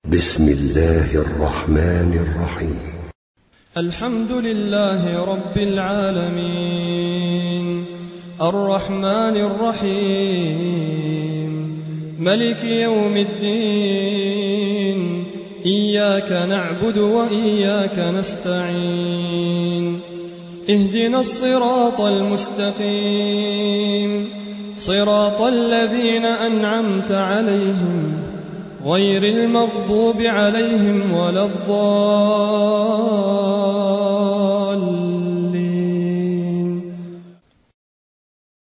بسم الله الرحمن الرحيم. الحمد لله رب العالمين الرحمن الرحيم ملك يوم الدين إياك نعبد وإياك نستعين اهدنا الصراط المستقيم صراط الذين أنعمت عليهم غير المغضوب عليهم ولا الضالين.